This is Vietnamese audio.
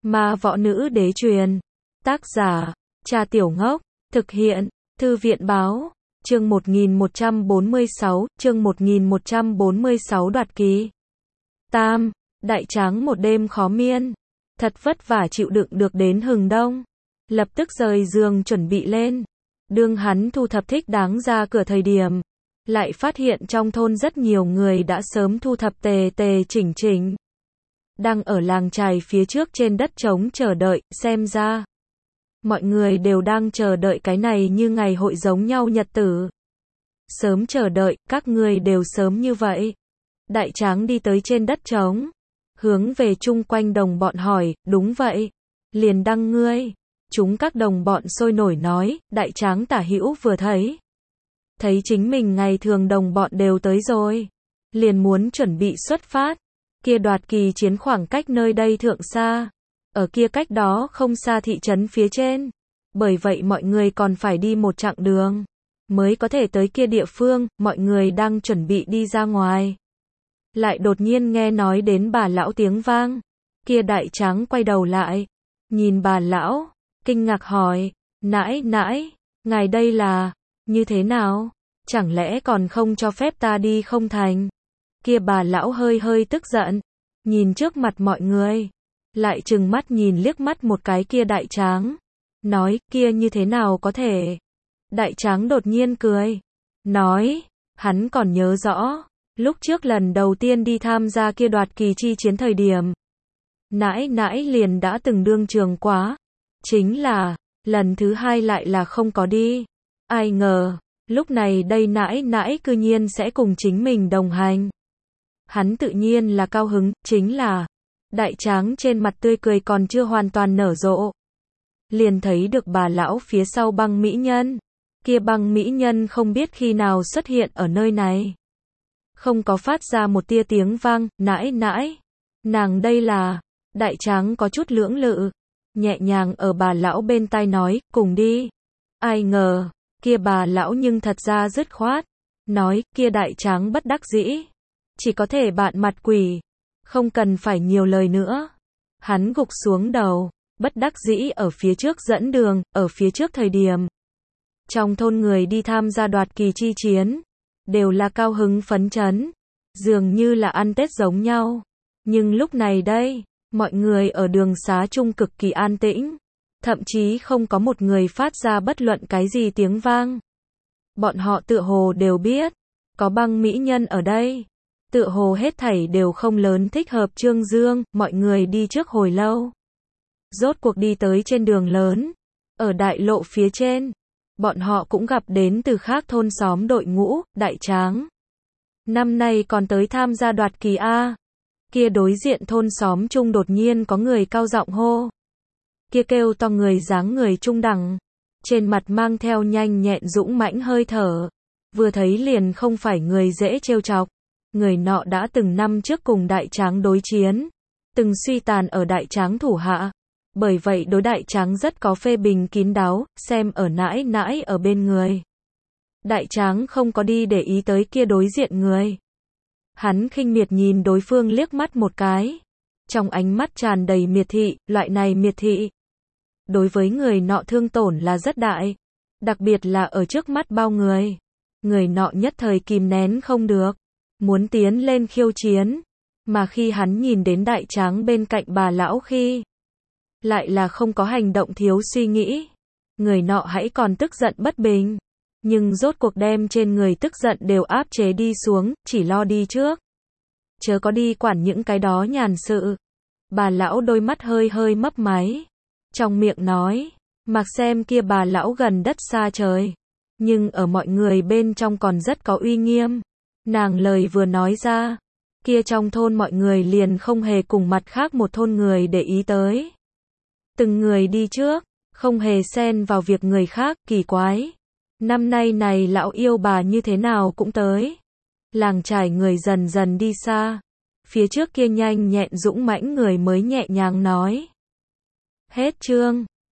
Ma võ nữ đế truyền. Tác giả, Cha Tiểu Ngốc. Thực hiện, Thư viện báo. Chương 1146, chương 1146 đoạt kỳ. Tam, đại tráng một đêm khó miên. Thật vất vả chịu đựng được đến hừng đông. Lập tức rời giường chuẩn bị lên. Đương hắn thu thập thích đáng ra cửa thời điểm. Lại phát hiện trong thôn rất nhiều người đã sớm thu thập tề tề chỉnh chỉnh. Đang ở làng chài phía trước trên đất trống chờ đợi, xem ra. Mọi người đều đang chờ đợi cái này như ngày hội giống nhau nhật tử. Sớm chờ đợi, các ngươi đều sớm như vậy. Đại tráng đi tới trên đất trống. Hướng về chung quanh đồng bọn hỏi, đúng vậy. Liền đăng ngươi. Chúng các đồng bọn sôi nổi nói, đại tráng tả hữu vừa thấy. Thấy chính mình ngày thường đồng bọn đều tới rồi. Liền muốn chuẩn bị xuất phát. Kia đoạt kỳ chiến khoảng cách nơi đây thượng xa. Ở kia cách đó không xa thị trấn phía trên. Bởi vậy mọi người còn phải đi một chặng đường. Mới có thể tới kia địa phương, mọi người đang chuẩn bị đi ra ngoài. Lại đột nhiên nghe nói đến bà lão tiếng vang. Kia đại tráng quay đầu lại. Nhìn bà lão, kinh ngạc hỏi, nãi nãi, ngài đây là, như thế nào? Chẳng lẽ còn không cho phép ta đi không thành? Kia bà lão hơi hơi tức giận. Nhìn trước mặt mọi người. Lại trừng mắt nhìn liếc mắt một cái kia đại tráng. Nói, kia như thế nào có thể? Đại tráng đột nhiên cười. Nói, hắn còn nhớ rõ. Lúc trước lần đầu tiên đi tham gia kia đoạt kỳ chi chiến thời điểm. Nãi nãi liền đã từng đương trường quá. Chính là, lần thứ hai lại là không có đi. Ai ngờ, lúc này đây nãi nãi cư nhiên sẽ cùng chính mình đồng hành. Hắn tự nhiên là cao hứng, chính là, đại tráng trên mặt tươi cười còn chưa hoàn toàn nở rộ. Liền thấy được bà lão phía sau băng mỹ nhân. Kia băng mỹ nhân không biết khi nào xuất hiện ở nơi này. Không có phát ra một tia tiếng vang, nãi nãi. Nàng đây là, đại tráng có chút lưỡng lự. Nhẹ nhàng ở bà lão bên tai nói, cùng đi. Ai ngờ, kia bà lão nhưng thật ra dứt khoát. Nói, kia đại tráng bất đắc dĩ. Chỉ có thể bạn mặt quỷ. Không cần phải nhiều lời nữa. Hắn gục xuống đầu. Bất đắc dĩ ở phía trước dẫn đường, ở phía trước thời điểm. Trong thôn người đi tham gia đoạt kỳ chi chiến. Đều là cao hứng phấn chấn. Dường như là ăn Tết giống nhau. Nhưng lúc này đây, mọi người ở đường xá chung cực kỳ an tĩnh. Thậm chí không có một người phát ra bất luận cái gì tiếng vang. Bọn họ tựa hồ đều biết. Có băng mỹ nhân ở đây. Tựa hồ hết thảy đều không lớn thích hợp Trương Dương, mọi người đi trước hồi lâu. Rốt cuộc đi tới trên đường lớn. Ở đại lộ phía trên. Bọn họ cũng gặp đến từ khác thôn xóm đội ngũ, đại tráng. Năm nay còn tới tham gia đoạt kỳ A. Kia đối diện thôn xóm chung đột nhiên có người cao giọng hô. Kia kêu to người dáng người trung đẳng. Trên mặt mang theo nhanh nhẹn dũng mãnh hơi thở. Vừa thấy liền không phải người dễ trêu chọc. Người nọ đã từng năm trước cùng đại tráng đối chiến. Từng suy tàn ở đại tráng thủ hạ. Bởi vậy đối đại tráng rất có phê bình kín đáo, xem ở nãi nãi ở bên người. Đại tráng không có đi để ý tới kia đối diện người. Hắn khinh miệt nhìn đối phương liếc mắt một cái. Trong ánh mắt tràn đầy miệt thị, loại này miệt thị. Đối với người nọ thương tổn là rất đại. Đặc biệt là ở trước mắt bao người. Người nọ nhất thời kìm nén không được. Muốn tiến lên khiêu chiến. Mà khi hắn nhìn đến đại tráng bên cạnh bà lão khi. Lại là không có hành động thiếu suy nghĩ. Người nọ hãy còn tức giận bất bình. Nhưng rốt cuộc đem trên người tức giận đều áp chế đi xuống, chỉ lo đi trước. Chớ có đi quản những cái đó nhàn sự. Bà lão đôi mắt hơi hơi mấp máy. Trong miệng nói, mặc xem kia bà lão gần đất xa trời. Nhưng ở mọi người bên trong còn rất có uy nghiêm. Nàng lời vừa nói ra. Kia trong thôn mọi người liền không hề cùng mặt khác một thôn người để ý tới. Từng người đi trước, không hề xen vào việc người khác, kỳ quái. Năm nay này lão yêu bà như thế nào cũng tới. Làng trải người dần dần đi xa. Phía trước kia nhanh nhẹn dũng mãnh người mới nhẹ nhàng nói. Hết chương.